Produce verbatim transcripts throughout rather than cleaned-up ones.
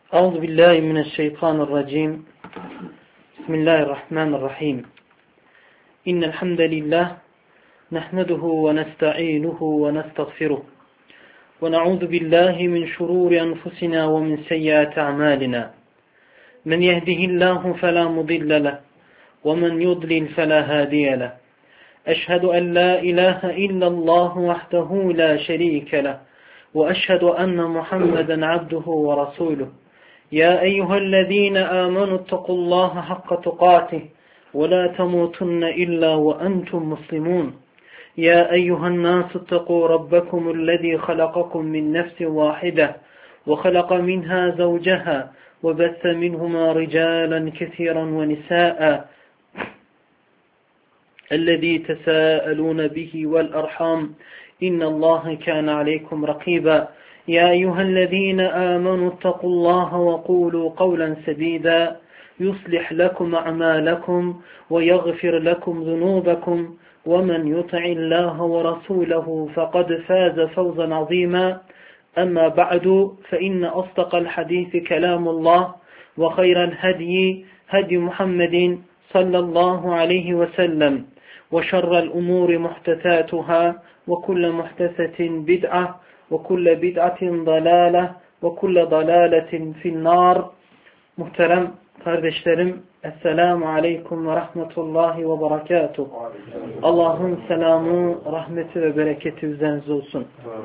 Euzu billahi mineşşeytanirracim. Bismillahirrahmanirrahim. İnnel hamdalillah nahmeduhu ve nestainuhu ve nestağfiruh. Ve na'udzu billahi min şururi enfusina ve min seyyiati a'malina. Men yehdihillahu fela mudille leh ve men yudlil fela hadiye leh. Eşhedü en la ilahe illallah vahdehu la şerike leh ve eşhedü enne Muhammeden abduhu ve rasuluh. يا أيها الذين آمنوا اتقوا الله حق تقاته ولا تموتن إلا وأنتم مسلمون يا أيها الناس اتقوا ربكم الذي خلقكم من نفس واحدة وخلق منها زوجها وبث منهما رجالا كثيرا ونساء الذي تساءلون به والأرحام إن الله كان عليكم رقيبا يا أيها الذين آمنوا اتقوا الله وقولوا قولا سديدا يصلح لكم أعمالكم ويغفر لكم ذنوبكم ومن يطع الله ورسوله فقد فاز فوزا عظيما أما بعد فإن أصدق الحديث كلام الله وخير الهدي هدي محمد صلى الله عليه وسلم وشر الأمور محدثاتها وكل محدثة بدعة وَكُلَّ بِدْعَةٍ ضَلَالَةٍ وَكُلَّ ضَلَالَةٍ فِي النَّارِ. Muhterem kardeşlerim, Esselamu Aleyküm ve Rahmetullahi ve Berekatuhu. Allah'ın selamı, rahmeti ve bereketi üzerinize olsun.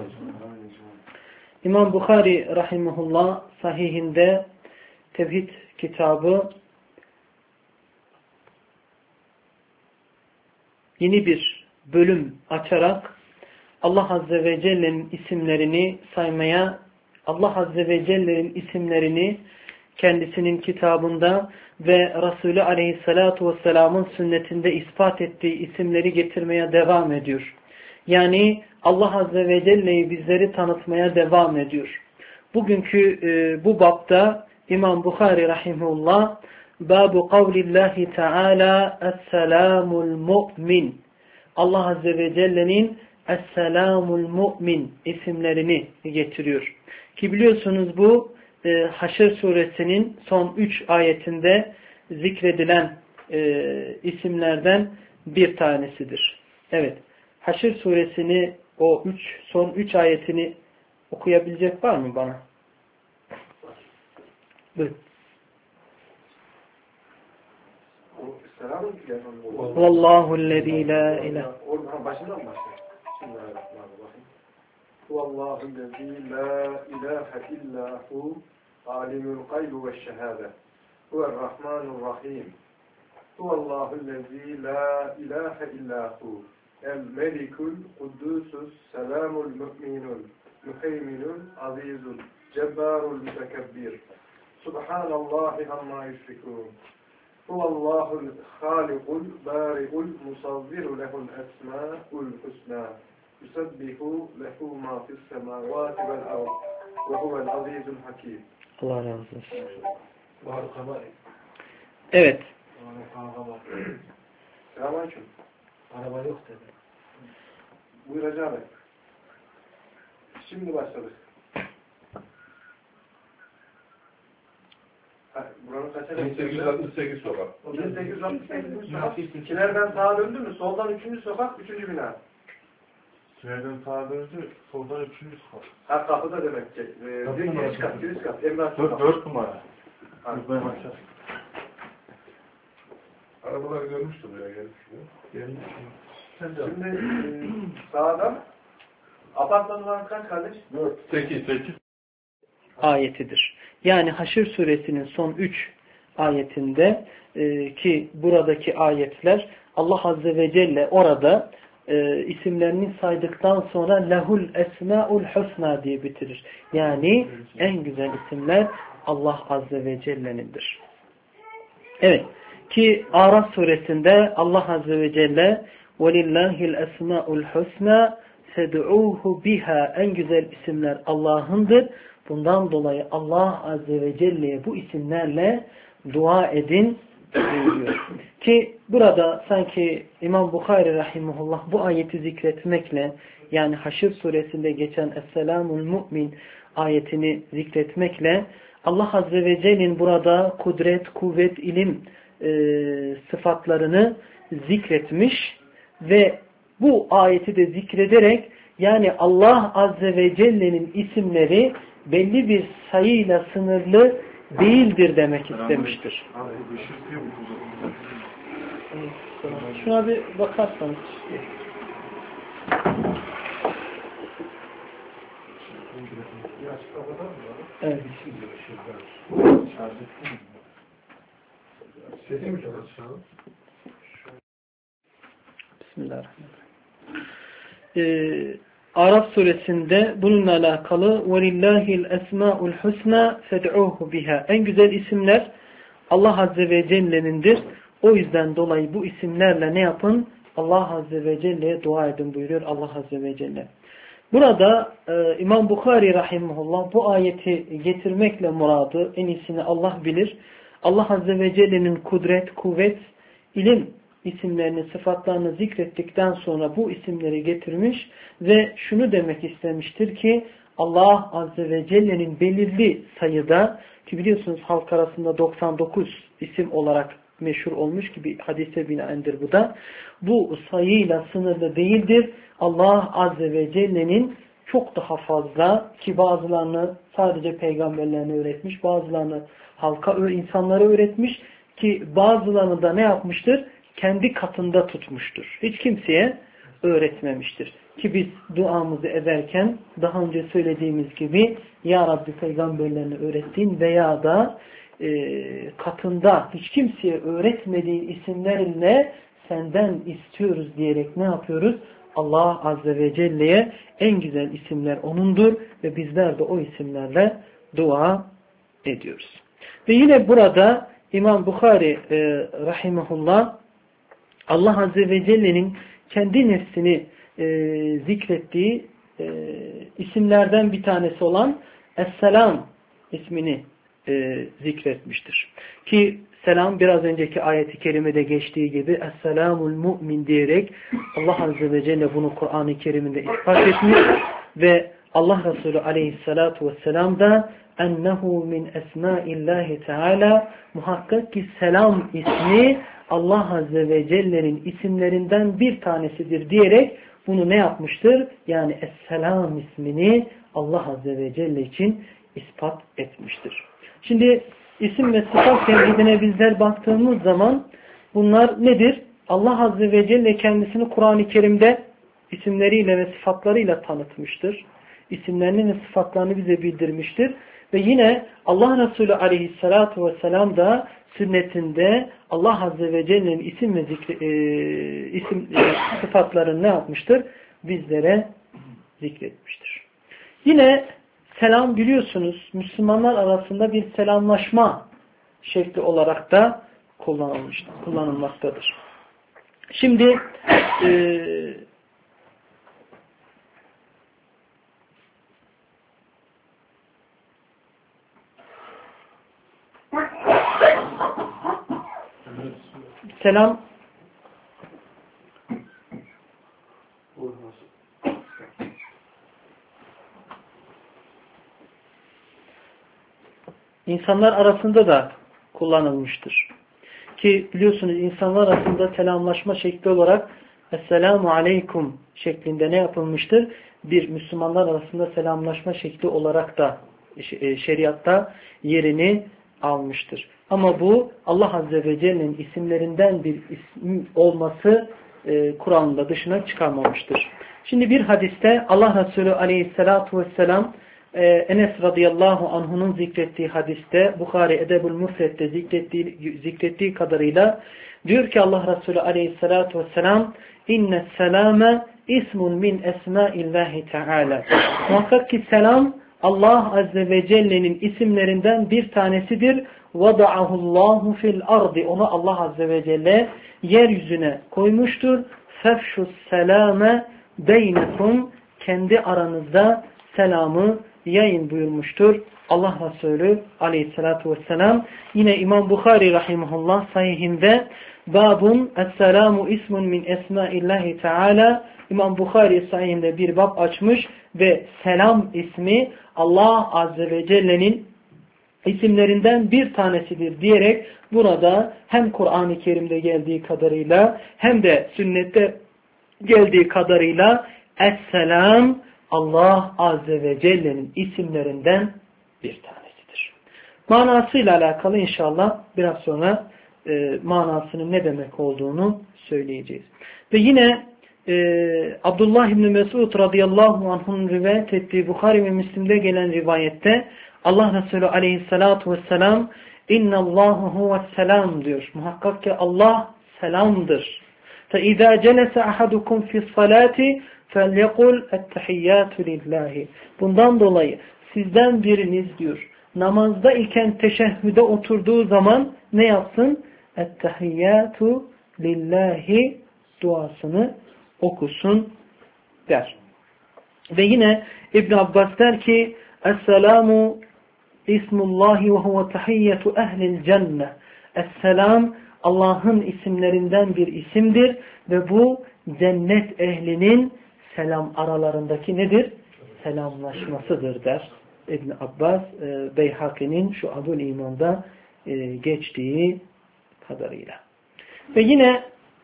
İmam Bukhari Rahimullah sahihinde Tevhid kitabı yeni bir bölüm açarak Allah Azze ve Celle'nin isimlerini saymaya, Allah Azze ve Celle'nin isimlerini kendisinin kitabında ve Resulü Aleyhisselatü Vesselam'ın sünnetinde ispat ettiği isimleri getirmeye devam ediyor. Yani Allah Azze ve Celle'yi bizleri tanıtmaya devam ediyor. Bugünkü e, bu bapta İmam Bukhari Rahimullah Babu kavlillahi Teala Es-selamul mu'min, Allah Azze ve Celle'nin Es-selamul mu'min isimlerini getiriyor. Ki biliyorsunuz bu e, Haşr suresinin son üç ayetinde zikredilen e, isimlerden bir tanesidir. Evet. Haşr suresini o üç, son üç ayetini okuyabilecek var mı bana? Buyurun. Vallahu'llezî la ilahe. Oradan başından başlayalım. Bismillahirrahmanirrahim. Huvallahu'llezî la ilahe illahu alimul gaybi veşşehâde. Huverrahmanurrahim. Huvallahu'llezî la ilahe illahu el-melikul kuddusus selamul mü'minul müheyminul azizul cebbarul mütekebbir. Subhanallahi amma yüşrikûn. Huvallahul halikul bari'ul musavviru lehul esma'ul husna. Yusabbihu lehu ma fis semavati vel ard. Ve huvel azizul hakim. Allah razı olsun. Evet. Selamünaleyküm. Araba yok dedi. Buyuracağım. Şimdi başladık. Buranın kaça bin sekiz yüz altmış sekiz sokak. bin sekiz yüz altmış sekiz sokak. Kilerden sağa döndü mü? Soldan üçüncü sokak, üçüncü bina. Kilerden sağa döndü, soldan üçüncü sokak. Ha kapıda demek ki. Ee, bir giriş kat, giriş kat. Emrah Dört, sokak. dört numara. Ha. Arabalar görmüştü buraya gelmiş. Gelmiş. Şimdi e, sağdan apartmanlar kaç kardeş? Dört. Sekiz, sekiz. Ayetidir. Yani Haşr suresinin son üç ayetinde e, ki buradaki ayetler Allah Azze ve Celle orada e, isimlerini saydıktan sonra lehul esma'ul husna diye bitirir. Yani en güzel isimler Allah Azze ve Celle'nindir. Evet. Ki Araf suresinde Allah Azze ve Celle وَلِلَّهِ الْاَسْمَاءُ الْحُسْنَى فَدُعُوهُ biha, en güzel isimler Allah'ındır. Bundan dolayı Allah Azze ve Celle'ye bu isimlerle dua edin buyuruyor. Ki burada sanki İmam Bukhari rahimahullah bu ayeti zikretmekle, yani Haşr suresinde geçen Es-selamul mu'min ayetini zikretmekle Allah Azze ve Celle'nin burada kudret, kuvvet, ilim e, sıfatlarını zikretmiş ve bu ayeti de zikrederek, yani Allah Azze ve Celle'nin isimleri belli bir sayıyla sınırlı değildir demek istemiştir. Şuna bir bakarsanız. Evet. Bismillahirrahmanirrahim. Ee, Araf suresinde bununla alakalı وَلِلَّهِ الْاَسْمَاءُ الْحُسْنَى فَدْعُوهُ بِهَا. En güzel isimler Allah Azze ve Celle'nindir. O yüzden dolayı bu isimlerle ne yapın? Allah Azze ve Celle'ye dua edin buyuruyor Allah Azze ve Celle. Burada e, İmam Bukhari rahimahullah bu ayeti getirmekle muradı, en iyisini Allah bilir. Allah Azze ve Celle'nin kudret, kuvvet, ilim isimlerini, sıfatlarını zikrettikten sonra bu isimleri getirmiş ve şunu demek istemiştir ki Allah Azze ve Celle'nin belirli sayıda, ki biliyorsunuz halk arasında doksan dokuz isim olarak meşhur olmuş gibi hadise binaendir bu da. Bu sayıyla sınırlı değildir. Allah Azze ve Celle'nin çok daha fazla, ki bazılarını sadece peygamberlerine öğretmiş, bazılarını halka, insanlara öğretmiş, ki bazılarını da ne yapmıştır? Kendi katında tutmuştur. Hiç kimseye öğretmemiştir. Ki biz duamızı ederken daha önce söylediğimiz gibi Ya Rabbi peygamberlerine öğrettiğin veya da e, katında hiç kimseye öğretmediğin isimlerle senden istiyoruz diyerek ne yapıyoruz? Allah Azze ve Celle'ye en güzel isimler O'nundur ve bizler de o isimlerle dua ediyoruz. Ve yine burada İmam Bukhari e, rahimahullah Allah Azze ve Celle'nin kendi nefsini e, zikrettiği e, isimlerden bir tanesi olan Es-Selam ismini e, zikretmiştir. Ki selam biraz önceki ayeti kerimede geçtiği gibi Es-Selamul Mu'min diyerek Allah Azze ve Celle bunu Kur'an-ı Kerim'de ispat etmiş ve Allah Resulü Aleyhissalatu vesselam da ennehu min esmaillahi teala, muhakkak ki selam ismi Allah Azze ve Celle'nin isimlerinden bir tanesidir diyerek bunu ne yapmıştır? Yani Es-Selam ismini Allah Azze ve Celle için ispat etmiştir. Şimdi isim ve sıfat tevhidine bizler baktığımız zaman bunlar nedir? Allah Azze ve Celle kendisini Kur'an-ı Kerim'de isimleriyle ve sıfatlarıyla tanıtmıştır. İsimlerini ve sıfatlarını bize bildirmiştir. Ve yine Allah Resulü Aleyhissalatu vesselam da sünnetinde Allah Azze ve Celle'nin isim ve zikri, e, isim e, sıfatlarını ne yapmıştır? Bizlere zikretmiştir. Yine selam biliyorsunuz Müslümanlar arasında bir selamlaşma şekli olarak da kullanılmıştır, kullanılmaktadır. Şimdi e, selam insanlar arasında da kullanılmıştır. Ki biliyorsunuz insanlar arasında selamlaşma şekli olarak Esselamu Aleyküm şeklinde ne yapılmıştır? Bir Müslümanlar arasında selamlaşma şekli olarak da şeriatta yerini almıştır. Ama bu Allah Azze ve Celle'nin isimlerinden bir isim olması e, Kur'an'da dışına çıkarmamıştır. Şimdi bir hadiste Allah Resulü Aleyhisselatu Vesselam e, Enes radıyallahu anh'unun zikrettiği hadiste Bukhari Edebul Mufret'te zikrettiği, zikrettiği kadarıyla diyor ki Allah Resulü Aleyhisselatu Vesselam inne selame ismun min esmaillahi teala. Muhakkak ki selam Allah Azze ve Celle'nin isimlerinden bir tanesidir. وَضَعَهُ اللّٰهُ فِي الْأَرْضِ Onu Allah Azze ve Celle yeryüzüne koymuştur. فَفْشُ السَّلَامَ بَيْنَكُمْ Kendi aranızda selamı yayın buyurmuştur Allah Resulü aleyhissalatu vesselam. Yine İmam Bukhari rahimahullah sahihinde babun es-selamu ismun min esmaillahi teala, İmam Bukhari sahihinde bir bab açmış ve selam ismi Allah Azze ve Celle'nin isimlerinden bir tanesidir diyerek burada hem Kur'an-ı Kerim'de geldiği kadarıyla hem de sünnette geldiği kadarıyla Es-Selam Allah Azze ve Celle'nin isimlerinden bir tanesidir. Manasıyla alakalı inşallah biraz sonra e, manasının ne demek olduğunu söyleyeceğiz. Ve yine e, Abdullah İbni Mesud radıyallahu anh'ın rivayet ettiği Bukhari ve Müslim'de gelen rivayette Allah Resulü aleyhissalatu vesselam İnna Allahu huve's-selam diyor. Muhakkak ki Allah selamdır. فَاِذَا جَلَسَ أَحَدُكُمْ فِي الصَّلَاةِ فَلْيَقُلْ اَتَّحِيَّاتُ لِلّٰهِ. Bundan dolayı sizden biriniz diyor namazda iken teşehhüde oturduğu zaman ne yapsın? اَتَّحِيَّاتُ لِلّٰهِ duasını okusun der. Ve yine İbn Abbas der ki Es-selamu ismullahi ve huve tahiyyetu ehlil cennet. Es-selam Allah'ın isimlerinden bir isimdir ve bu cennet ehlinin selam aralarındaki nedir? Selamlaşmasıdır der İbn Abbas, e, Beyhaki'nin şu Abul İman'da e, geçtiği kadarıyla. Ve yine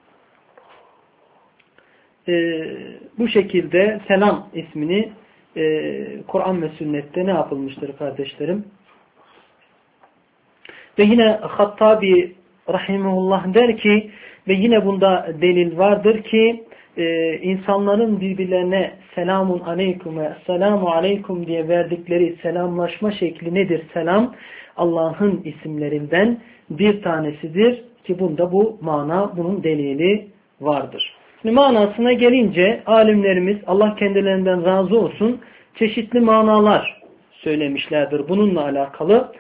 e, bu şekilde selam ismini e, Kur'an ve sünnette ne yapılmıştır kardeşlerim? Ve yine Hattabi rahimehullah der ki ve yine bunda delil vardır ki e, insanların birbirlerine selamun aleyküm ve selamu aleyküm diye verdikleri selamlaşma şekli nedir? Selam Allah'ın isimlerinden bir tanesidir ki bunda bu mana, bunun delili vardır. Şimdi manasına gelince alimlerimiz Allah kendilerinden razı olsun çeşitli manalar söylemişlerdir bununla alakalı.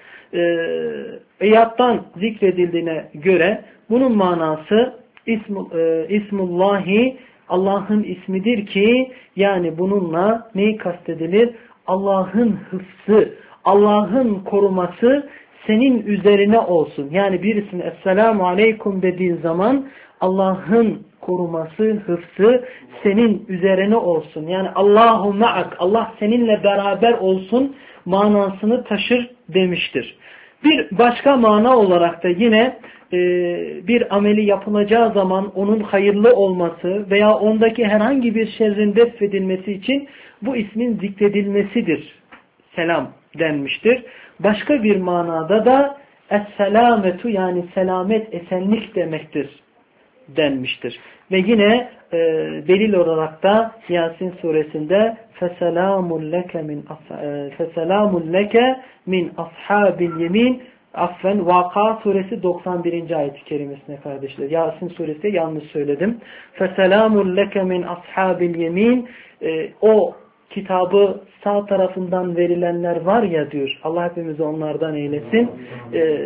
Eyattan zikredildiğine göre bunun manası ismu, e, İsmullahi Allah'ın ismidir ki yani bununla neyi kastedilir? Allah'ın hıfzı, Allah'ın koruması senin üzerine olsun. Yani birisine Esselamu Aleyküm dediğin zaman Allah'ın koruması, hıfzı senin üzerine olsun. Yani Allahu ma'ak, Allah seninle beraber olsun manasını taşır demiştir. Bir başka mana olarak da yine e, bir ameli yapılacağı zaman onun hayırlı olması veya ondaki herhangi bir şerrin defedilmesi için bu ismin zikredilmesidir. Selam denmiştir. Başka bir manada da es-selametu yani selamet, esenlik demektir denmiştir. Ve yine e, delil olarak da Yasin suresinde feselamun leke min feselamun leke min ashabil yemin affen Vaka suresi doksan birinci ayet-i kerimesine kardeşler. Yasin suresi yanlış söyledim. Feselamun leke min ashabil yemin e, o kitabı sağ tarafından verilenler var ya diyor. Allah hepimizi onlardan eylesin. E,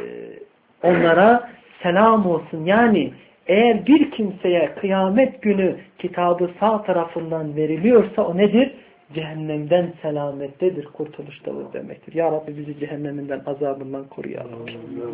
onlara selam olsun. Yani eğer bir kimseye kıyamet günü kitabı sağ tarafından veriliyorsa o nedir? Cehennemden selamettedir, kurtuluştadır demektir. Ya Rabbi bizi cehenneminden, azabından koru ya Rabbi.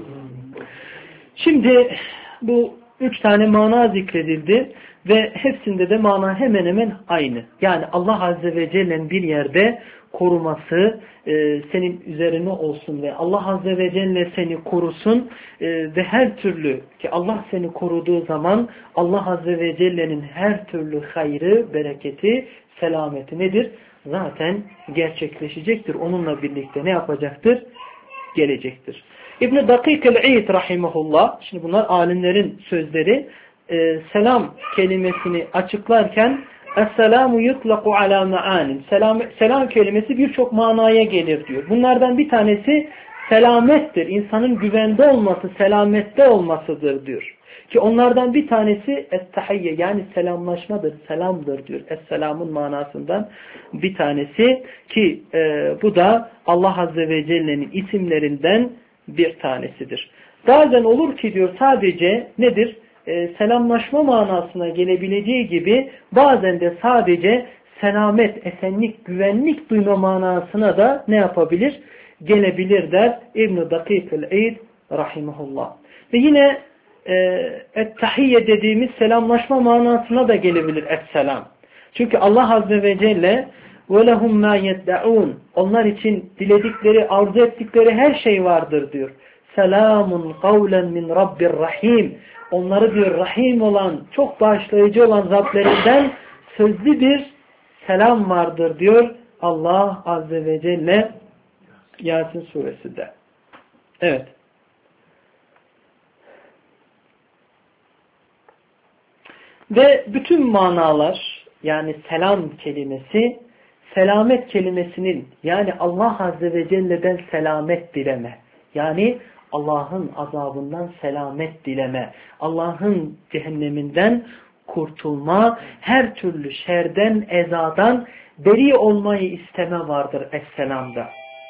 Şimdi bu üç tane mana zikredildi ve hepsinde de mana hemen hemen aynı. Yani Allah Azze ve Celle'nin bir yerde koruması e, senin üzerine olsun ve Allah Azze ve Celle seni korusun e, ve her türlü ki Allah seni koruduğu zaman Allah Azze ve Celle'nin her türlü hayrı, bereketi, selameti nedir? Zaten gerçekleşecektir. Onunla birlikte ne yapacaktır? Gelecektir. İbn-i Dakik el-İd rahimahullah, şimdi bunlar alimlerin sözleri, e, selam kelimesini açıklarken Es-selamu yutlaku ala ma'anin. Selam, selam kelimesi birçok manaya gelir diyor. Bunlardan bir tanesi selamettir. İnsanın güvende olması, selamette olmasıdır diyor. Ki onlardan bir tanesi es-tahiyye yani selamlaşmadır, selamdır diyor. Es-selamın manasından bir tanesi ki e, bu da Allah Azze ve Celle'nin isimlerinden bir tanesidir. Bazen olur ki diyor sadece nedir? E, selamlaşma manasına gelebileceği gibi bazen de sadece selamet, esenlik, güvenlik duyma manasına da ne yapabilir? Gelebilir der İbn-i Dakik-ül-Eid rahimahullah. Ve yine e, et-tahiyye dediğimiz selamlaşma manasına da gelebilir et-selam. Çünkü Allah Azze ve Celle وَلَهُمْ مَا يَدَّعُونَ onlar için diledikleri, arzu ettikleri her şey vardır diyor. Selamun kavlen min Rabbir Rahim. Onları diyor Rahim olan, çok bağışlayıcı olan Rablerinden sözlü bir selam vardır diyor Allah Azze ve Celle Yasin suresinde. Evet. Ve bütün manalar, yani selam kelimesi, selamet kelimesinin, yani Allah Azze ve Celle'den selamet dileme, yani Allah'ın azabından selamet dileme, Allah'ın cehenneminden kurtulma, her türlü şerden, ezadan beri olmayı isteme vardır es-selamda.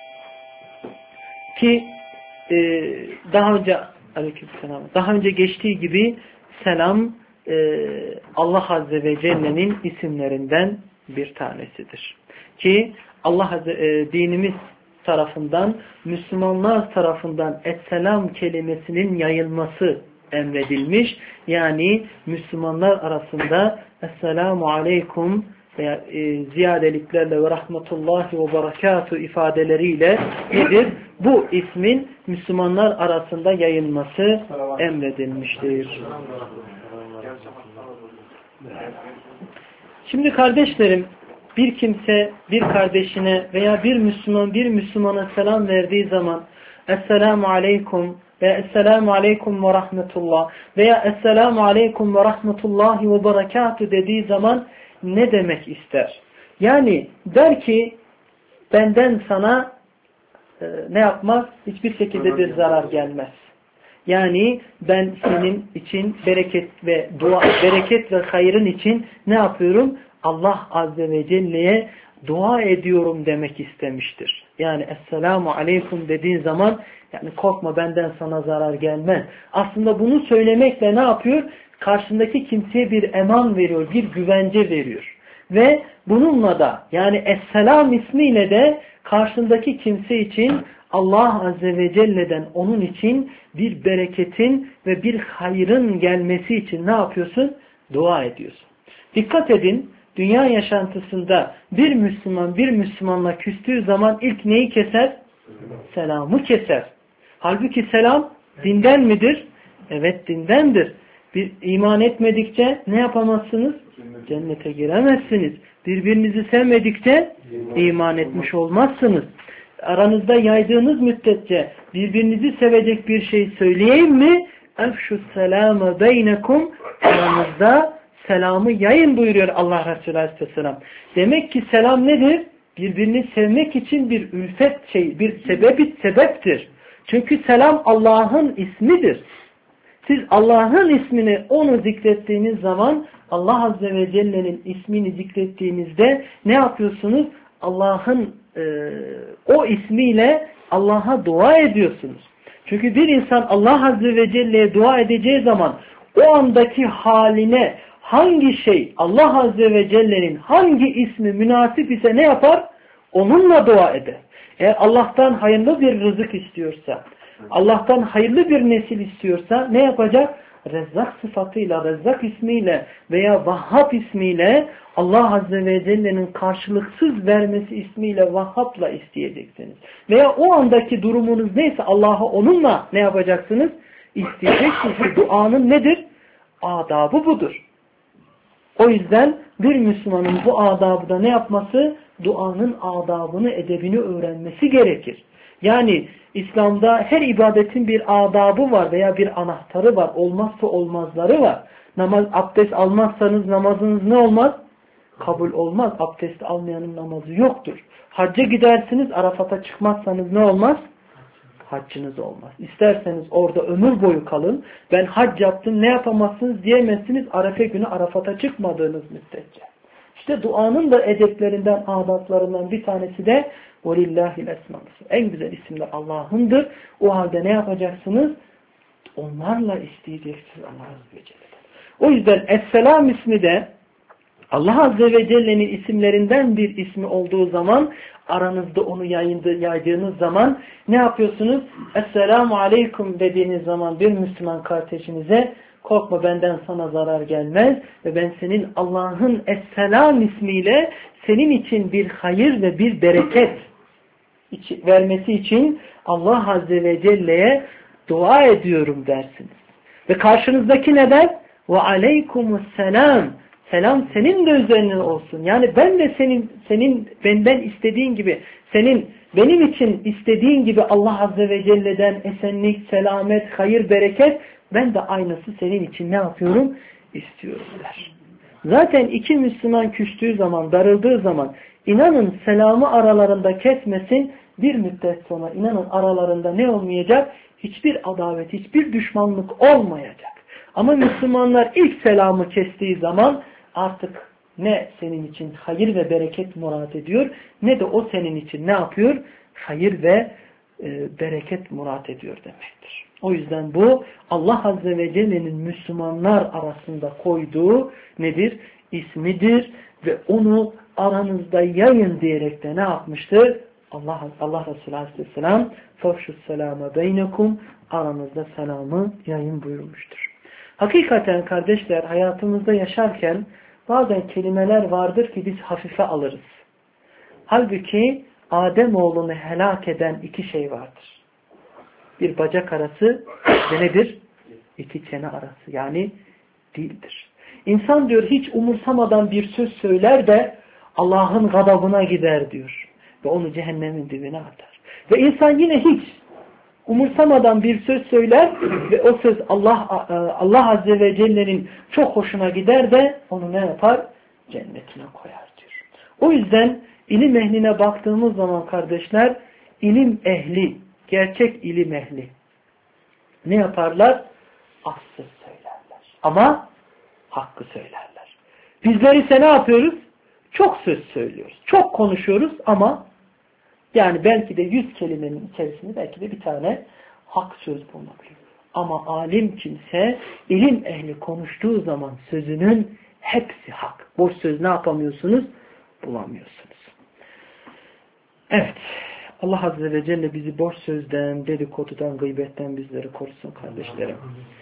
Ki e, daha önce aleykümselam, daha önce geçtiği gibi selam e, Allah Azze ve Celle'nin isimlerinden bir tanesidir. Ki Allah Azze, e, dinimiz tarafından, Müslümanlar tarafından es-selam kelimesinin yayılması emredilmiş. Yani Müslümanlar arasında Esselamu Aleyküm veya e, ziyadeliklerle ve rahmetullahi ve berekatuhu ifadeleriyle nedir? Bu ismin Müslümanlar arasında yayılması emredilmiştir. Şimdi kardeşlerim, bir kimse bir kardeşine veya bir Müslüman bir Müslümana selam verdiği zaman Esselamu Aleyküm veya Esselamu Aleyküm ve Rahmetullah veya Esselamu Aleyküm ve Rahmetullahi ve Berekatuhu dediği zaman ne demek ister? Yani der ki benden sana e, ne yapmaz? Hiçbir şekilde bir zarar gelmez. Yani ben senin için bereket ve dua, bereket ve hayrın için ne yapıyorum? Allah Azze ve Celle'ye dua ediyorum demek istemiştir. Yani Esselamu Aleyküm dediğin zaman yani korkma benden sana zarar gelmez. Aslında bunu söylemekle ne yapıyor? Karşındaki kimseye bir eman veriyor, bir güvence veriyor. Ve bununla da yani Esselam ismiyle de karşındaki kimse için Allah Azze ve Celle'den onun için bir bereketin ve bir hayrın gelmesi için ne yapıyorsun? Dua ediyorsun. Dikkat edin, dünya yaşantısında bir Müslüman bir Müslümanla küstüğü zaman ilk neyi keser? Selamı keser. Halbuki selam dinden midir? Evet, dindendir. Bir iman etmedikçe ne yapamazsınız? Cennete giremezsiniz. Birbirinizi sevmedikçe iman etmiş olmazsınız. Aranızda yaydığınız müddetçe birbirinizi sevecek bir şey söyleyeyim mi? Efşüsselâme beynekum, aranızda selamı yayın buyuruyor Allah Resulü Aleyhisselam. Demek ki selam nedir? Birbirini sevmek için bir ülfet şey, bir sebebi sebeptir. Çünkü selam Allah'ın ismidir. Siz Allah'ın ismini onu zikrettiğiniz zaman Allah Azze ve Celle'nin ismini zikrettiğinizde ne yapıyorsunuz? Allah'ın e, o ismiyle Allah'a dua ediyorsunuz. Çünkü bir insan Allah Azze ve Celle'ye dua edeceği zaman o andaki haline hangi şey Allah Azze ve Celle'nin hangi ismi münasip ise ne yapar? Onunla dua eder. Eğer Allah'tan hayırlı bir rızık istiyorsa, Allah'tan hayırlı bir nesil istiyorsa ne yapacak? Rezzak sıfatıyla, Rezzak ismiyle veya Vahhab ismiyle Allah Azze ve Celle'nin karşılıksız vermesi ismiyle Vahhab'la isteyeceksiniz. Veya o andaki durumunuz neyse Allah'a onunla ne yapacaksınız? İsteyeceksiniz. Duanın nedir? Adabı budur. O yüzden bir Müslümanın bu adabı da ne yapması? Duanın adabını, edebini öğrenmesi gerekir. Yani İslam'da her ibadetin bir adabı var veya bir anahtarı var. Olmazsa olmazları var. Namaz, abdest almazsanız namazınız ne olmaz? Kabul olmaz. Abdest almayanın namazı yoktur. Hacca gidersiniz, Arafat'a çıkmazsanız ne olmaz? Haccınız olmaz. İsterseniz orada ömür boyu kalın. Ben hac yaptım, ne yapamazsınız diyemezsiniz Arefe günü Arafat'a çıkmadığınız müddetçe. İşte duanın da edeplerinden, adaplarından bir tanesi de وَلِلَّهِ الْاَسْمَانِ. En güzel isimler Allah'ındır. O halde ne yapacaksınız? Onlarla isteyeceksiniz Allah Azze ve Celle'den. O yüzden Es-Selam ismi de Allah Azze ve Celle'nin isimlerinden bir ismi olduğu zaman, aranızda onu yaydığınız zaman ne yapıyorsunuz? Esselamu Aleyküm dediğiniz zaman bir Müslüman kardeşinize, korkma benden sana zarar gelmez ve ben senin Allah'ın Esselam ismiyle senin için bir hayır ve bir bereket vermesi için Allah Azze ve Celle'ye dua ediyorum dersiniz. Ve karşınızdaki ne der? Ve aleykümüsselam. Selam senin de üzerine olsun. Yani ben de senin senin benden istediğin gibi, senin benim için istediğin gibi Allah Azze ve Celle'den esenlik, selamet, hayır, bereket, ben de aynısı senin için ne yapıyorum? İstiyorum der. Zaten iki Müslüman küstüğü zaman, darıldığı zaman, inanın selamı aralarında kesmesin, bir müddet sonra inanın aralarında ne olmayacak? Hiçbir adavet, hiçbir düşmanlık olmayacak. Ama Müslümanlar ilk selamı kestiği zaman artık ne senin için hayır ve bereket murat ediyor, ne de o senin için ne yapıyor? Hayır ve e, bereket murat ediyor demektir. O yüzden bu Allah Azze ve Celle'nin Müslümanlar arasında koyduğu nedir? İsmidir ve onu aranızda yayın diyerek de ne yapmıştır? Allah, Allah Resulü Aleyhisselam فَفْشُ السَّلَامَ بَيْنَكُمْ aranızda selamı yayın buyurmuştur. Hakikaten kardeşler hayatımızda yaşarken bazen kelimeler vardır ki biz hafife alırız. Halbuki Ademoğlunu helak eden iki şey vardır. Bir bacak arası ve nedir? İki çene arası yani dildir. İnsan diyor hiç umursamadan bir söz söyler de Allah'ın gadabına gider diyor. Ve onu cehennemin dibine atar. Ve insan yine hiç umursamadan bir söz söyler ve o söz Allah Allah Azze ve Celle'nin çok hoşuna gider de onu ne yapar? Cennetine koyar diyor. O yüzden ilim ehline baktığımız zaman kardeşler, ilim ehli, gerçek ilim ehli ne yaparlar? Az söz söylerler. Ama hakkı söylerler. Bizler ise ne yapıyoruz? Çok söz söylüyoruz. Çok konuşuyoruz ama yani belki de yüz kelimenin içerisinde belki de bir tane hak söz bulunabilir. Ama alim kimse, ilim ehli konuştuğu zaman sözünün hepsi hak. Boş söz ne yapamıyorsunuz? Bulamıyorsunuz. Evet. Allah Azze ve Celle bizi boş sözden, dedikodudan, gıybetten bizleri korusun kardeşlerim.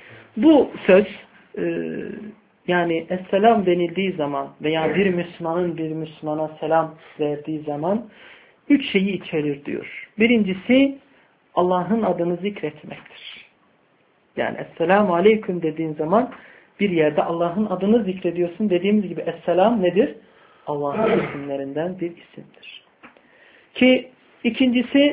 Bu söz e, yani Esselam denildiği zaman veya bir Müslümanın bir Müslümana selam verdiği zaman üç şeyi içerir diyor. Birincisi Allah'ın adını zikretmektir. Yani Esselamu Aleyküm dediğin zaman bir yerde Allah'ın adını zikrediyorsun. Dediğimiz gibi Esselam nedir? Allah'ın isimlerinden bir isimdir. Ki ikincisi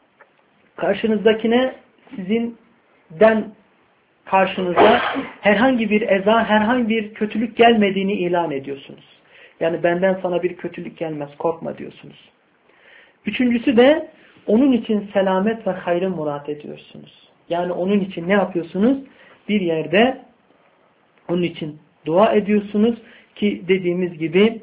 karşınızdakine sizinden karşınıza herhangi bir eza, herhangi bir kötülük gelmediğini ilan ediyorsunuz. Yani benden sana bir kötülük gelmez, korkma diyorsunuz. Üçüncüsü de onun için selamet ve hayrı murat ediyorsunuz. Yani onun için ne yapıyorsunuz? Bir yerde onun için dua ediyorsunuz ki dediğimiz gibi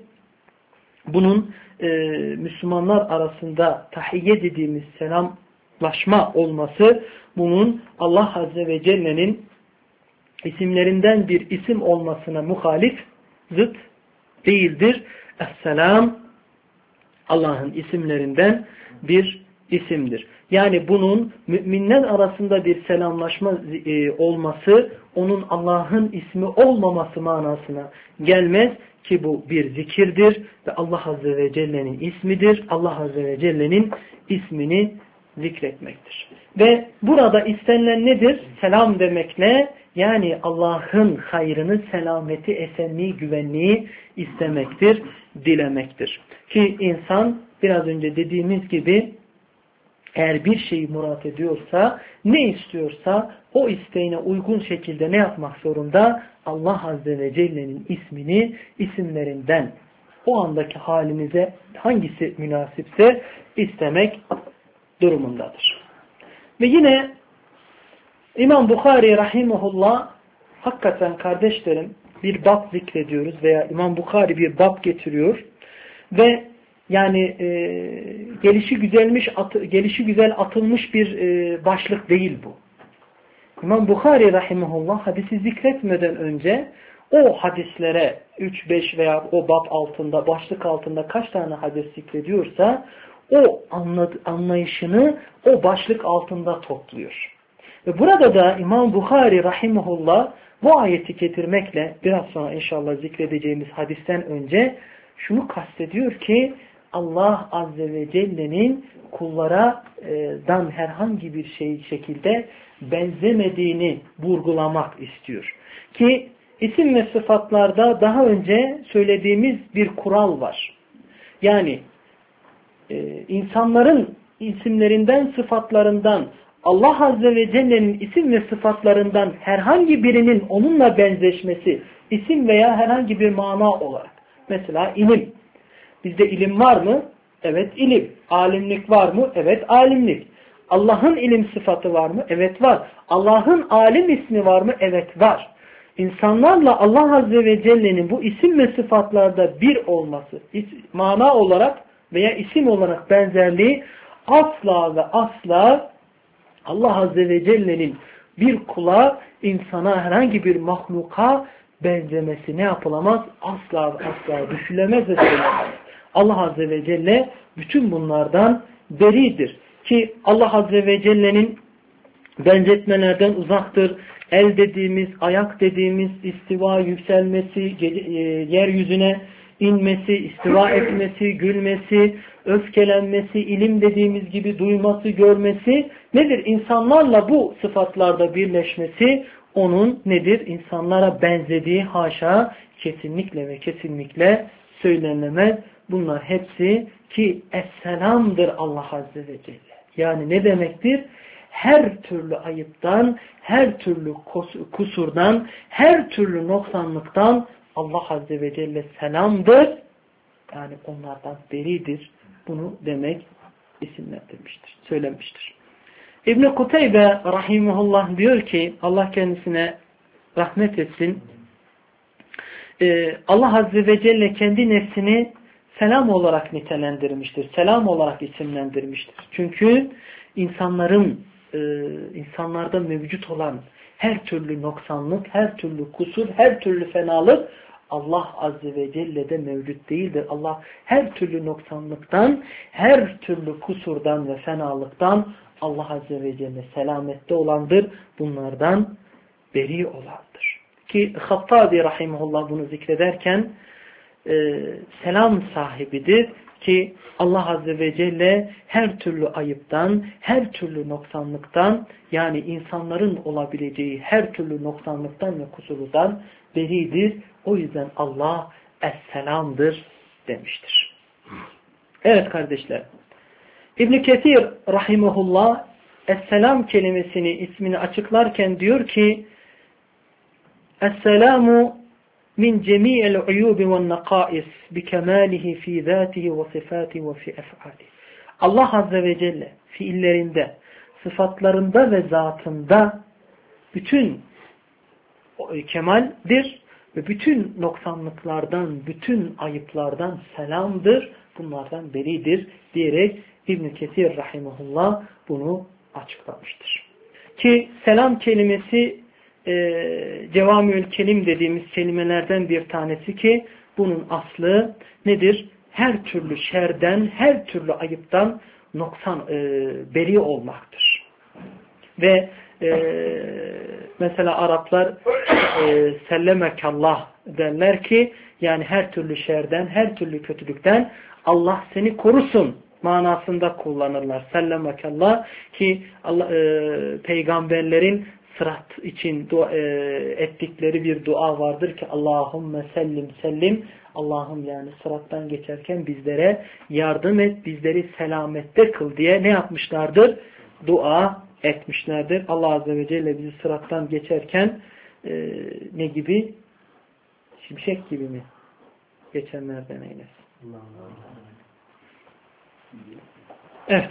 bunun e, Müslümanlar arasında tahiyye dediğimiz selamlaşma olması bunun Allah Azze ve Celle'nin isimlerinden bir isim olmasına muhalif, zıt değildir. Esselam Allah'ın isimlerinden bir isimdir. Yani bunun müminler arasında bir selamlaşma e, olması onun Allah'ın ismi olmaması manasına gelmez ki bu bir zikirdir ve Allah Azze ve Celle'nin ismidir. Allah Azze ve Celle'nin ismini zikretmektir. Ve burada istenilen nedir? Selam demek ne? Yani Allah'ın hayrını, selameti, esenliği, güvenliği istemektir, dilemektir. Ki insan biraz önce dediğimiz gibi eğer bir şeyi murat ediyorsa, ne istiyorsa o isteğine uygun şekilde ne yapmak zorunda? Allah Azze ve Celle'nin ismini, isimlerinden o andaki halinize hangisi münasipse istemek durumundadır. Ve yine İmam Bukhari rahimahullah hakikaten kardeşlerim bir bab zikrediyoruz veya İmam Bukhari bir bab getiriyor ve yani e, gelişi güzelmiş atı, gelişi güzel atılmış bir e, başlık değil bu. İmam Bukhari rahimahullah hadisi zikretmeden önce o hadislere üç beş veya o bab altında, başlık altında kaç tane hadis zikrediyorsa o anlayışını o başlık altında topluyor. Ve burada da İmam Bukhari rahimahullah bu ayeti getirmekle biraz sonra inşallah zikredeceğimiz hadisten önce şunu kastediyor ki Allah Azze ve Celle'nin kullardan herhangi bir şey şekilde benzemediğini vurgulamak istiyor. Ki isim ve sıfatlarda daha önce söylediğimiz bir kural var. Yani e, insanların isimlerinden, sıfatlarından Allah Azze ve Celle'nin isim ve sıfatlarından herhangi birinin onunla benzeşmesi, isim veya herhangi bir mana olarak. Mesela ilim. Bizde ilim var mı? Evet ilim. Alimlik var mı? Evet alimlik. Allah'ın ilim sıfatı var mı? Evet var. Allah'ın alim ismi var mı? Evet var. İnsanlarla Allah Azze ve Celle'nin bu isim ve sıfatlarda bir olması, mana olarak veya isim olarak benzerliği asla ve asla Allah Azze ve Celle'nin bir kula, insana, herhangi bir mahluka benzemesi ne yapılamaz? Asla ve asla düşülemez ve söylemez. Allah Azze ve Celle bütün bunlardan beridir. Ki Allah Azze ve Celle'nin benzetmelerden uzaktır. El dediğimiz, ayak dediğimiz, istiva, yükselmesi, yeryüzüne inmesi, istiva etmesi, gülmesi, öfkelenmesi, ilim dediğimiz gibi duyması, görmesi nedir? İnsanlarla bu sıfatlarda birleşmesi onun nedir? İnsanlara benzediği haşa kesinlikle ve kesinlikle söylenemez. Bunlar hepsi ki Esselam'dır Allah Azze ve Celle. Yani ne demektir? Her türlü ayıptan, her türlü kusurdan, her türlü noksanlıktan Allah Azze ve Celle selamdır. Yani onlardan beridir. Bunu demek isimlendirmiştir, söylemiştir. İbn-i Kuteybe rahimahullah diyor ki, Allah kendisine rahmet etsin, Allah Azze ve Celle kendi nefsini selam olarak nitelendirmiştir. Selam olarak isimlendirmiştir. Çünkü insanların insanlarda mevcut olan her türlü noksanlık, her türlü kusur, her türlü fenalık Allah Azze ve Celle'de mevcut değildir. Allah her türlü noksanlıktan, her türlü kusurdan ve fenalıktan Allah Azze ve Celle selamette olandır. Bunlardan beri olandır. Ki Hattabi rahimahullah bunu zikrederken e, selam sahibidir. Ki Allah Azze ve Celle her türlü ayıptan, her türlü noksanlıktan, yani insanların olabileceği her türlü noksanlıktan ve kusurdan beridir. O yüzden Allah Es-Selam'dır demiştir. Evet kardeşler. İbn-i Kesir rahimahullah Es-Selam kelimesini, ismini açıklarken diyor ki Es-Selamu min cemi'il uyubi ve nakais bi kemalihi fi zatihi ve sifatihi ve fi ef'alihi. Allah Azze ve Celle fiillerinde, sıfatlarında ve zatında bütün kemaldir ve bütün noksanlıklardan, bütün ayıplardan selamdır, bunlardan beridir diyerek İbn-i Kesir rahimahullah bunu açıklamıştır. Ki selam kelimesi e, cevamiül kelim dediğimiz kelimelerden bir tanesi ki bunun aslı nedir? Her türlü şerden, her türlü ayıptan noksan, e, beri olmaktır. Ve e, mesela Araplar e, sellemekallah derler ki yani her türlü şerden, her türlü kötülükten Allah seni korusun manasında kullanırlar. Sellemekallah ki Allah, e, peygamberlerin sırat için dua, e, ettikleri bir dua vardır ki Allahümme sellim sellim, Allah'ım yani sırattan geçerken bizlere yardım et, bizleri selamette kıl diye ne yapmışlardır? Dua etmişlerdir. Allah Azze ve Celle bizi sırattan geçerken e, ne gibi? Şimşek gibi mi? Geçenlerden eylesin. Evet.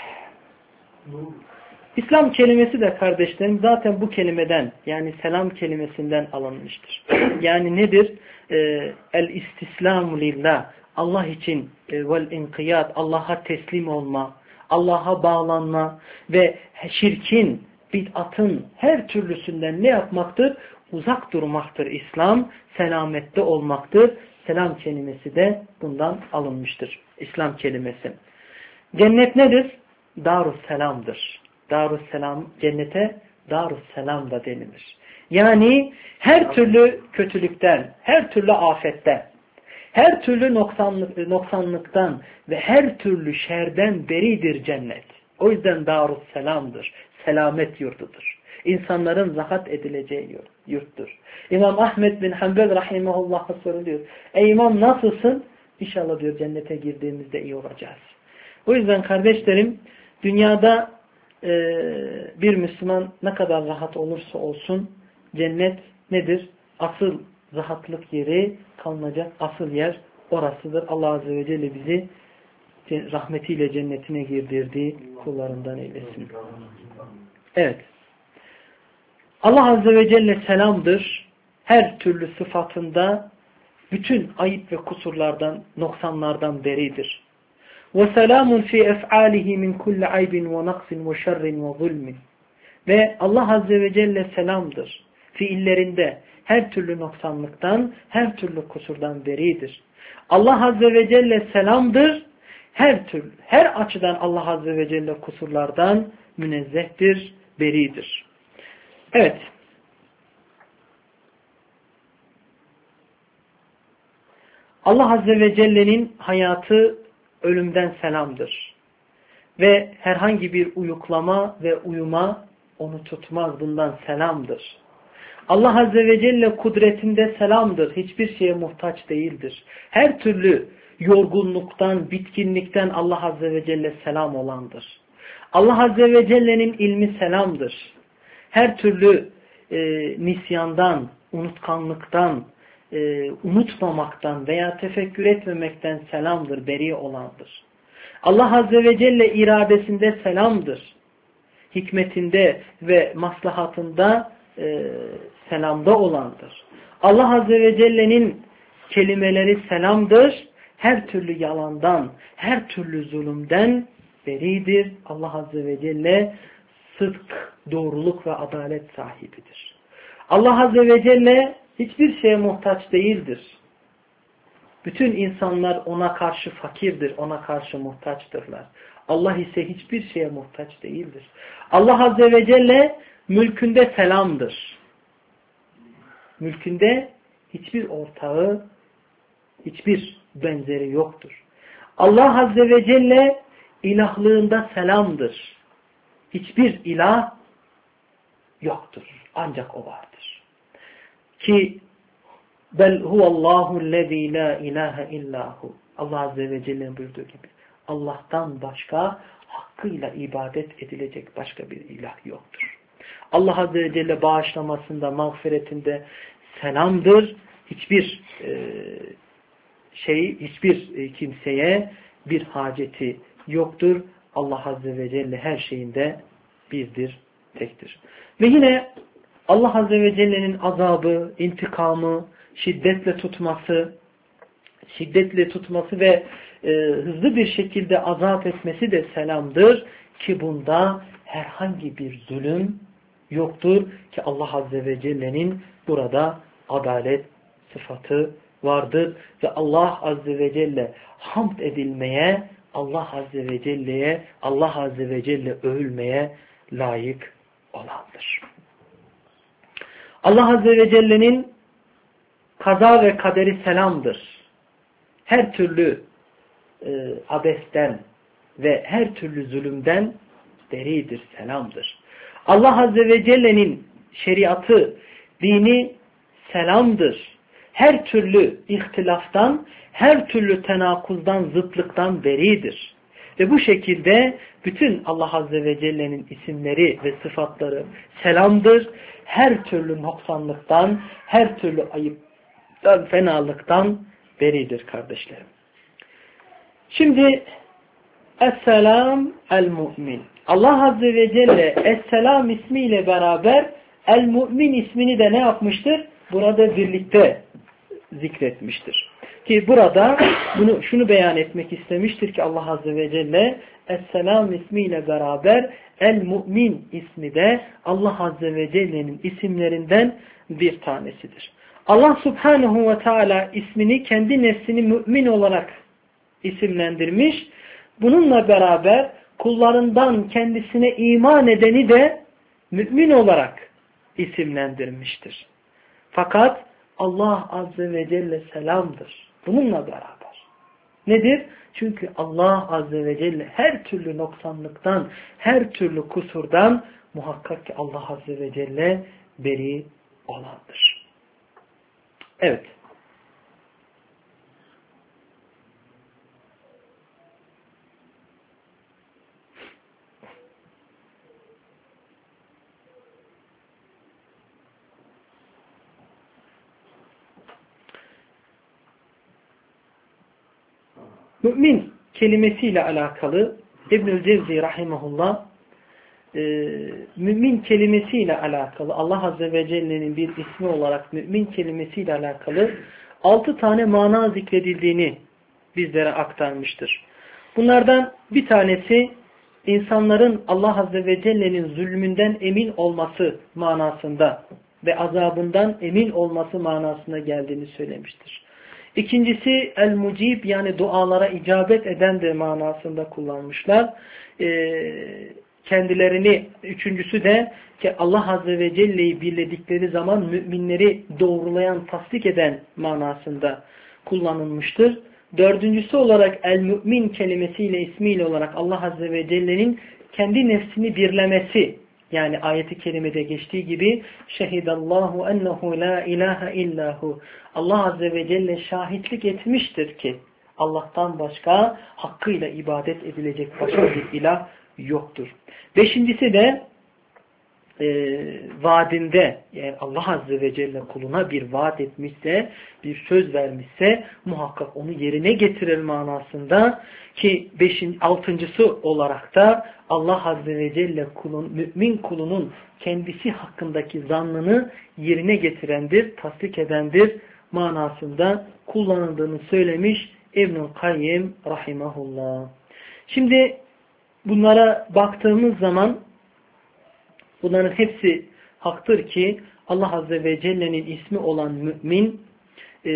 İslam kelimesi de kardeşlerim zaten bu kelimeden yani selam kelimesinden alınmıştır. Yani nedir? Ee, El-istislamu lillah. Allah için e, vel-inkiyat. Allah'a teslim olma. Allah'a bağlanma ve şirkin, bid'atın her türlüsünden ne yapmaktır? uzak durmaktır İslam, selamette olmaktır. Selam kelimesi de bundan alınmıştır. İslam kelimesi. Cennet nedir? Darusselam'dır. Darusselam, cennete Darusselam da denilir. Yani her türlü kötülükten, her türlü afetten, her türlü noksanlık, noksanlıktan ve her türlü şerden beridir cennet. O yüzden Darusselam'dır. Selamet yurdudur. İnsanların rahat edileceği yurttur. İmam Ahmed bin Hanbel rahimahullah'a soruluyor. Ey imam nasılsın? İnşallah diyor cennete girdiğimizde iyi olacağız. O yüzden kardeşlerim dünyada e, bir Müslüman ne kadar rahat olursa olsun cennet nedir? Asıl rahatlık yeri, kalınacak asıl yer orasıdır. Allah Azze ve Celle bizi rahmetiyle cennetine girdirdiği kullarından eylesin. Evet. Allah Azze ve Celle selamdır. Her türlü sıfatında bütün ayıp ve kusurlardan, noksanlardan beridir. وَسَلَامٌ فِي اَفْعَالِهِ مِنْ كُلِّ عَيْبٍ وَنَقْصٍ وَشَرٍّ وَظُلْمٍ. Ve Allah Azze ve Celle selamdır. Fiillerinde her türlü noksanlıktan, her türlü kusurdan beridir. Allah Azze ve Celle selamdır. Her türlü, her açıdan Allah Azze ve Celle kusurlardan münezzehtir, beridir. Evet. Allah Azze ve Celle'nin hayatı ölümden selamdır. Ve herhangi bir uyuklama ve uyuma onu tutmaz, bundan selamdır. Allah Azze ve Celle kudretinde selamdır. Hiçbir şeye muhtaç değildir. Her türlü yorgunluktan, bitkinlikten Allah Azze ve Celle selam olandır. Allah Azze ve Celle'nin ilmi selamdır. Her türlü e, nisyandan, unutkanlıktan, e, unutmamaktan veya tefekkür etmemekten selamdır, beri olandır. Allah Azze ve Celle iradesinde selamdır. Hikmetinde ve maslahatında e, selamda olandır. Allah Azze ve Celle'nin kelimeleri selamdır. Her türlü yalandan, her türlü zulümden beridir. Allah Azze ve Celle sıdk, doğruluk ve adalet sahibidir. Allah Azze ve Celle hiçbir şeye muhtaç değildir. Bütün insanlar ona karşı fakirdir, ona karşı muhtaçtırlar. Allah ise hiçbir şeye muhtaç değildir. Allah Azze ve Celle mülkünde selamdır. Mülkünde hiçbir ortağı, hiçbir benzeri yoktur. Allah Azze ve Celle ilahlığında selamdır. Hiçbir ilah yoktur. Ancak o vardır. Ki bel huvallahu lezî la ilahe illahu. Allah Azze ve Celle'nin buyurduğu gibi Allah'tan başka hakkıyla ibadet edilecek başka bir ilah yoktur. Allah Azze ve Celle bağışlamasında, mağfiretinde selamdır. Hiçbir e, şey, hiçbir e, kimseye bir haceti yoktur. Allah Azze ve Celle her şeyinde birdir, tektir. Ve yine Allah Azze ve Celle'nin azabı, intikamı, şiddetle tutması, şiddetle tutması ve e, hızlı bir şekilde azap etmesi de selamdır. Ki bunda herhangi bir zulüm yoktur. Ki Allah Azze ve Celle'nin burada adalet sıfatı vardır. Ve Allah Azze ve Celle hamd edilmeye, Allah Azze ve Celle'ye, Allah Azze ve Celle övülmeye layık olandır. Allah Azze ve Celle'nin kaza ve kaderi selamdır. Her türlü e, abesten ve her türlü zulümden beridir, selamdır. Allah Azze ve Celle'nin şeriatı, dini selamdır. Her türlü ihtilaftan, her türlü tenakuzdan, zıtlıktan beridir. Ve bu şekilde bütün Allah Azze ve Celle'nin isimleri ve sıfatları selamdır. Her türlü noksanlıktan, her türlü ayıptan, fenalıktan beridir kardeşlerim. Şimdi Es-Selam El-Mu'min. Allah Azze ve Celle Es-Selam ismiyle beraber El-Mu'min ismini de ne yapmıştır? Burada birlikte zikretmiştir. Ki burada bunu şunu beyan etmek istemiştir ki Allah Azze ve Celle Es-Selam ismiyle beraber El-Mu'min ismi de Allah Azze ve Celle'nin isimlerinden bir tanesidir. Allah Subhanahu ve Teala ismini, kendi nefsini mümin olarak isimlendirmiş. Bununla beraber kullarından kendisine iman edeni de mümin olarak isimlendirmiştir. Fakat Allah Azze ve Celle selamdır. Bununla beraber. Nedir? Çünkü Allah Azze ve Celle her türlü noksanlıktan, her türlü kusurdan muhakkak ki Allah Azze ve Celle beri olandır. Evet. Mümin kelimesiyle alakalı İbnül Cevzi rahimahullah e, mümin kelimesiyle alakalı Allah Azze ve Celle'nin bir ismi olarak mümin kelimesiyle alakalı altı tane mana zikredildiğini bizlere aktarmıştır. Bunlardan bir tanesi insanların Allah Azze ve Celle'nin zulmünden emin olması manasında ve azabından emin olması manasına geldiğini söylemiştir. İkincisi el-mucib, yani dualara icabet eden de manasında kullanmışlar. Ee, kendilerini, üçüncüsü de ki Allah Azze ve Celle'yi birledikleri zaman müminleri doğrulayan, tasdik eden manasında kullanılmıştır. Dördüncüsü olarak el-mümin kelimesiyle, ismiyle olarak Allah Azze ve Celle'nin kendi nefsini birlemesi, yani ayeti kerimede geçtiği gibi şehidallahu ennehu la ilahe illahu, Allah Azze ve Celle şahitlik etmiştir ki Allah'tan başka hakkıyla ibadet edilecek başka bir ilah yoktur. Beşincisi de e, vaadinde, yani Allah Azze ve Celle kuluna bir vaat etmişse, bir söz vermişse muhakkak onu yerine getirir manasında ki beşin, altıncısı olarak da Allah Azze ve Celle kulun, mümin kulunun kendisi hakkındaki zannını yerine getirendir, tasdik edendir manasında kullanıldığını söylemiş İbnül Kayyim rahimahullah. Şimdi bunlara baktığımız zaman bunların hepsi haktır ki Allah Azze ve Celle'nin ismi olan mümin e,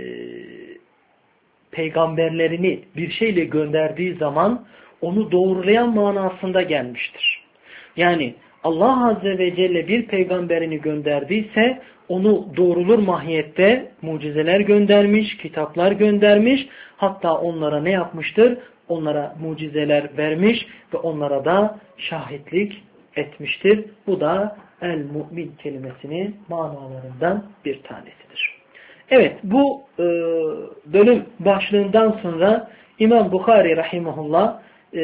peygamberlerini bir şeyle gönderdiği zaman onu doğrulayan manasında gelmiştir. Yani Allah Azze ve Celle bir peygamberini gönderdiyse onu doğrulur mahiyette mucizeler göndermiş, kitaplar göndermiş, hatta onlara ne yapmıştır? Onlara mucizeler vermiş ve onlara da şahitlik etmiştir. Bu da el-mu'min kelimesinin manalarından bir tanesidir. Evet, bu e, bölüm başlığından sonra İmam Bukhari rahimahullah e,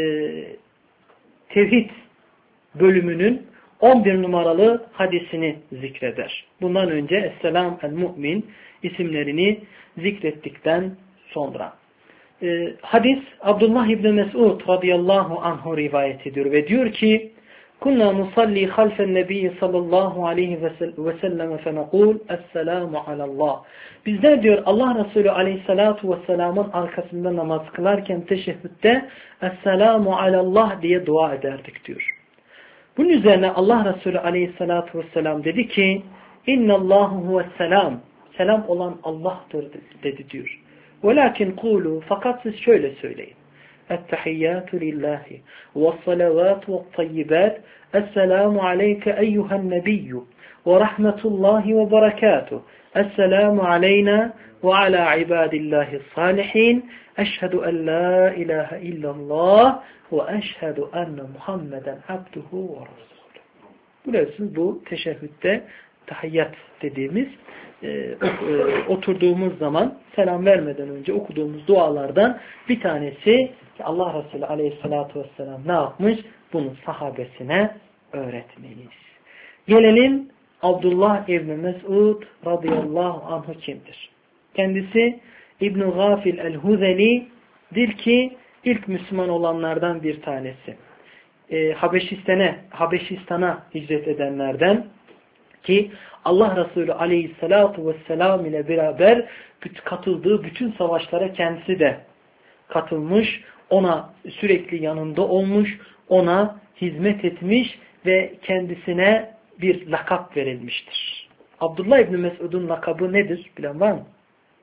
tevhid bölümünün on bir numaralı hadisini zikreder. Bundan önce Es-Selam el-Mu'min isimlerini zikrettikten sonra. E, hadis Abdullah İbni Mesud radıyallahu anhu rivayet ediyor ve diyor ki Kunna nusalli halfen nebiyyi sallallahu aleyhi ve sellem fenekul Esselamu alallah. Bizler diyor Allah Resulü aleyhissalatu vesselamın arkasında namaz kılarken teşehhütte Esselamu alallah diye dua ederdik diyor. Bunun üzerine Allah Resulü aleyhissalatu vesselam dedi ki İnnallahu huvesselam, selam olan Allah'tır dedi diyor. Velakin kulu, fakat siz şöyle söyleyin. Ettehiyyatü lillahi ve's-salavatü ve't-tayyibat. Esselamu aleyke eyyuhen nebiyyü ve rahmetullahi ve berekatuhu. Esselamu aleyna ve ala ibadillahi's-salihin. Eşhedü en la ilahe illallah ve eşhedü enne Muhammeden abduhu ve resuluhu. Biliyorsunuz bu teşehhütte tahiyyat dediğimiz e, e, oturduğumuz zaman selam vermeden önce okuduğumuz dualardan bir tanesi ki Allah Resulü aleyhissalatu vesselam ne yapmış? Bunu sahabesine öğretmiş. Gelelim Abdullah İbni Mesud radıyallahu anhu kimdir? Kendisi İbn-i Gafil el-Huzeli'dir ki ilk Müslüman olanlardan bir tanesi. E, Habeşistan'a Habeşistan'a hicret edenlerden ki Allah Resulü aleyhissalatu vesselam ile beraber katıldığı bütün savaşlara kendisi de katılmış. ona sürekli yanında olmuş, ona hizmet etmiş ve kendisine bir lakap verilmiştir. Abdullah İbni Mesud'un lakabı nedir? Bilen var mı?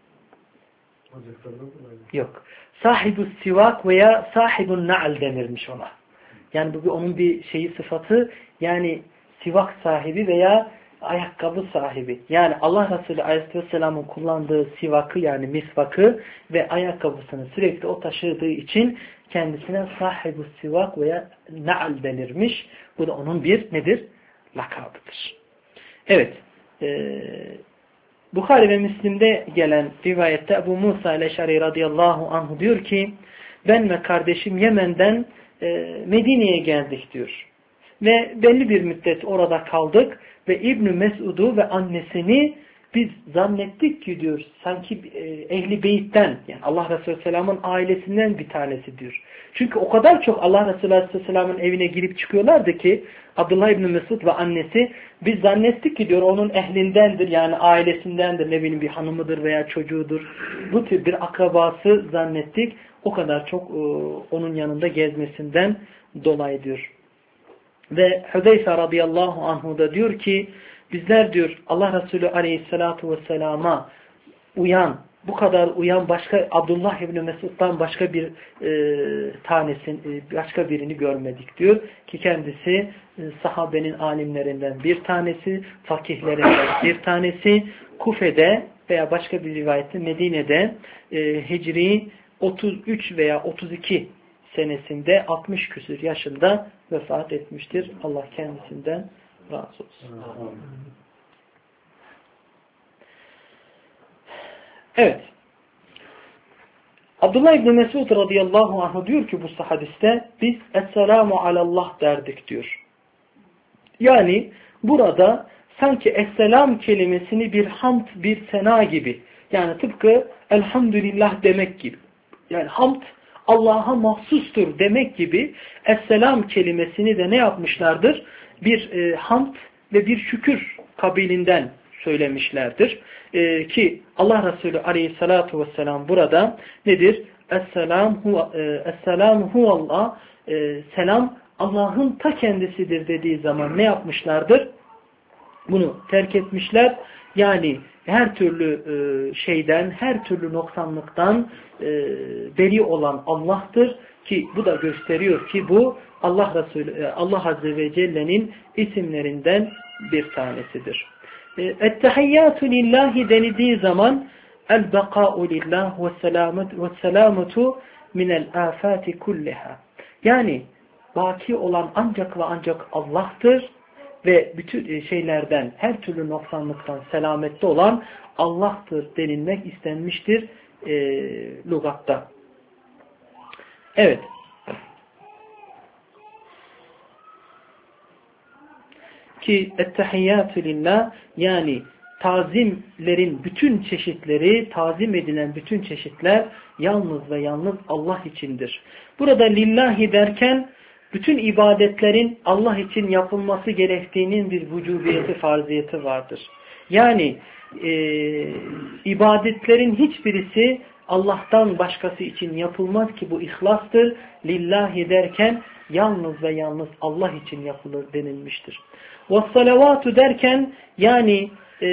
Yok. Sahibü sivak veya sahibun na'al denirmiş ona. Yani bu bir, onun bir şeyi sıfatı, yani sivak sahibi veya ayakkabı sahibi. Yani Allah Resulü Aleyhisselam'ın kullandığı sivakı, yani misvakı ve ayakkabısını sürekli o taşıdığı için kendisine sahibü sivak veya na'al denirmiş. Bu da onun bir nedir? Lakabıdır. Evet. Ee, Bukhari ve Müslim'de gelen rivayette Ebu Musa el-Eş'ari radıyallahu anhu diyor ki, ben ve kardeşim Yemen'den e, Medine'ye geldik diyor. Ve belli bir müddet orada kaldık ve İbn Mesud'u ve annesini biz zannettik ki diyor, sanki e, Ehli Beyt'ten, yani Allah Resulü Aleyhisselam'ın ailesinden bir tanesi diyor. Çünkü o kadar çok Allah Resulü Aleyhisselam'ın evine girip çıkıyorlardı ki Abdullah İbn Mesud ve annesi, biz zannettik ki diyor onun ehlindendir, yani ailesindendir, ne bileyim bir hanımıdır veya çocuğudur. Bu tür bir akrabası zannettik. O kadar çok e, onun yanında gezmesinden dolayı diyor. Ve Hüzeyfe radıyallahu anhu da diyor ki, bizler diyor Allah Resulü aleyhissalatu vesselama uyan, bu kadar uyan başka Abdullah İbni Mesud'dan başka bir e, tanesini, başka birini görmedik diyor ki kendisi e, sahabenin alimlerinden bir tanesi, fakihlerinden bir tanesi, Kufe'de veya başka bir rivayette Medine'de e, Hicri otuz üç veya otuz iki senesinde altmış küsur yaşında vefat etmiştir. Allah kendisinden razı olsun. Evet. Abdullah İbni Mesud radıyallahu anh diyor ki bu hadiste biz Esselamu alallah derdik diyor. Yani burada sanki Esselam kelimesini bir hamd, bir sena gibi, yani tıpkı elhamdülillah demek gibi, yani hamd Allah'a mahsustur demek gibi Esselam kelimesini de ne yapmışlardır? Bir e, hamd ve bir şükür kabilinden söylemişlerdir. Ee, ki Allah Resulü aleyhissalatu vesselam burada nedir? Esselam huve, e, Esselam huvallah, e, selam Allah'ın ta kendisidir dediği zaman ne yapmışlardır? Bunu terk etmişler. Yani her türlü e, şeyden, her türlü noksanlıktan e, beri olan Allah'tır ki bu da gösteriyor ki bu Allah Resulü, Allah Azze ve Celle'nin isimlerinden bir tanesidir. Ettehiyyatü lillahi denildiği zaman el-bekâ'u lillah ve selametu minel afati kulliha. Yani baki olan ancak ve ancak Allah'tır ve bütün şeylerden, her türlü noksanlıktan selamette olan Allah'tır denilmek istenmiştir e, lügatta. Evet. Ki ettehiyyatü lillah, yani tazimlerin bütün çeşitleri, tazim edilen bütün çeşitler yalnız ve yalnız Allah içindir. Burada lillahi derken bütün ibadetlerin Allah için yapılması gerektiğinin bir vücubiyeti, farziyeti vardır. Yani e, ibadetlerin hiçbirisi Allah'tan başkası için yapılmaz ki bu ihlastır. Lillahi derken yalnız ve yalnız Allah için yapılır denilmiştir. وَالصَّلَوَاتُ derken yani e,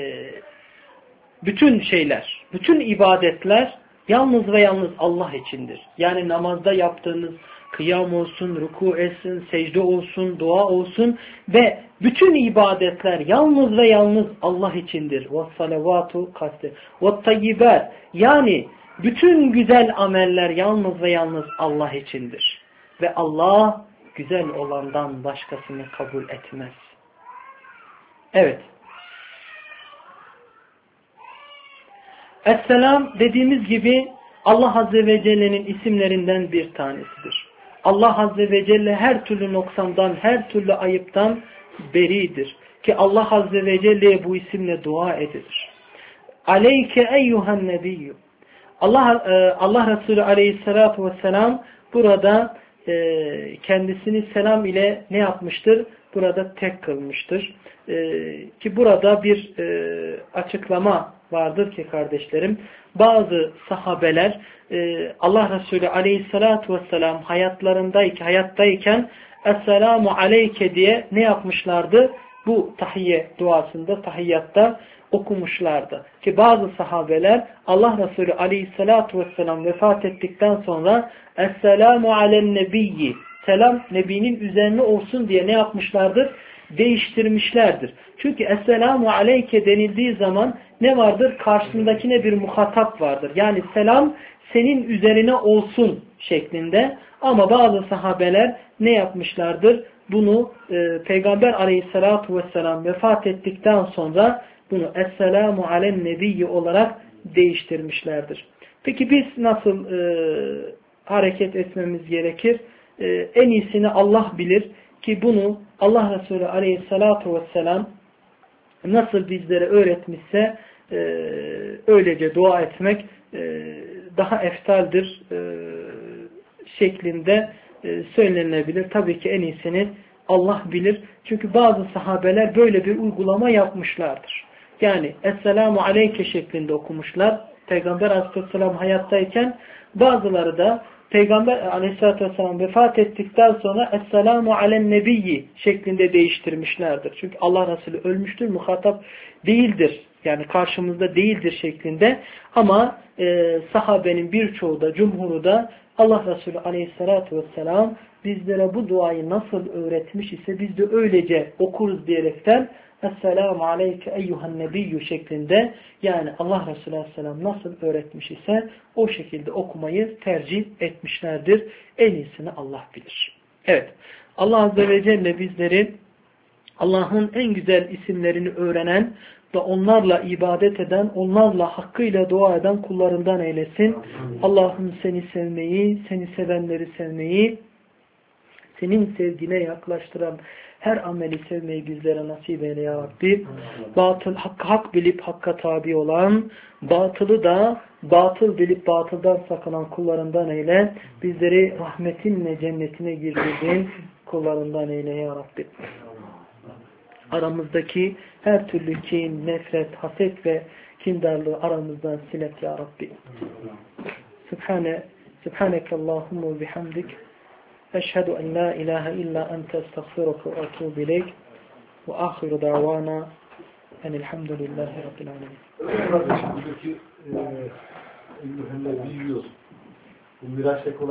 bütün şeyler, bütün ibadetler yalnız ve yalnız Allah içindir. Yani namazda yaptığınız kıyam olsun, ruku etsin, secde olsun, dua olsun ve bütün ibadetler yalnız ve yalnız Allah içindir. وَالصَّلَوَاتُ kastı. وَالطَّيِّبَاتِ yani bütün güzel ameller yalnız ve yalnız Allah içindir. Ve Allah güzel olandan başkasını kabul etmez. Evet. Esselam dediğimiz gibi Allah Azze ve Celle'nin isimlerinden bir tanesidir. Allah Azze ve Celle her türlü noksandan, her türlü ayıptan beridir. Ki Allah Azze ve Celle'ye bu isimle dua edilir. Aleyke eyyuhan nebiyyü. Allah, Allah Resulü aleyhissalatu vesselam burada e, kendisini selam ile ne yapmıştır? Burada tek kılmıştır. E, ki burada bir e, açıklama vardır ki kardeşlerim, bazı sahabeler e, Allah Resulü aleyhissalatu vesselam hayatlarındayken, hayattayken Esselamu aleyke diye ne yapmışlardı? Bu tahiyye duasında, tahiyyatta okumuşlardı. Ki bazı sahabeler Allah Resulü aleyhissalatu vesselam vefat ettikten sonra Esselamu alen nebiyyi, selam Nebi'nin üzerine olsun diye ne yapmışlardır? Değiştirmişlerdir. Çünkü Esselamu aleyke denildiği zaman ne vardır? Karşısındakine bir muhatap vardır. Yani selam senin üzerine olsun şeklinde. Ama bazı sahabeler ne yapmışlardır? Bunu e, Peygamber aleyhissalatu vesselam vefat ettikten sonra bunu Esselamu alen nebiyyi olarak değiştirmişlerdir. Peki biz nasıl e, hareket etmemiz gerekir? E, en iyisini Allah bilir ki bunu Allah Resulü aleyhissalatu vesselam nasıl bizlere öğretmişse e, öylece dua etmek e, daha eftaldir e, şeklinde e, söylenebilir. Tabii ki en iyisini Allah bilir. Çünkü bazı sahabeler böyle bir uygulama yapmışlardır. Yani Esselamu aleyke şeklinde okumuşlar. Peygamber aleyhisselam hayattayken bazıları da Peygamber aleyhisselatü vesselam vefat ettikten sonra Esselamu alen nebiyyi şeklinde değiştirmişlerdir. Çünkü Allah Resulü ölmüştür, muhatap değildir. Yani karşımızda değildir şeklinde. Ama e, sahabenin birçoğu da, cumhuru da Allah Resulü aleyhisselatü vesselam bizlere bu duayı nasıl öğretmiş ise biz de öylece okuruz diyerekten Esselamu aleyke eyyuhan nebiyyü şeklinde, yani Allah Resulü aleyhisselam nasıl öğretmiş ise o şekilde okumayı tercih etmişlerdir. En iyisini Allah bilir. Evet. Allah Azze ve Celle bizleri Allah'ın en güzel isimlerini öğrenen ve onlarla ibadet eden, onlarla hakkıyla dua eden kullarından eylesin. Allah'ım seni sevmeyi, seni sevenleri sevmeyi, senin sevgine yaklaştıran her ameli sevmeyi bizlere nasip eyle ya Rabbi. Batıl, hak, hak bilip hakka tabi olan, batılı da batıl bilip batıldan sakınan kullarından eyle. Bizleri rahmetinle cennetine girdirdiğin kullarından eyle ya Rabbi. Aramızdaki her türlü kin, nefret, haset ve kindarlığı aramızdan silet ya Rabbi. Subhane, Subhaneke Allahumma bihamdik. Eşhedü en la ilahe illa ente estağfiruke ve etûbü ileyk. Ve ahiru davana enelhamdülillahi rabbil alemin. Buradaki eee, eyyuhel nebiyyû, bu miraç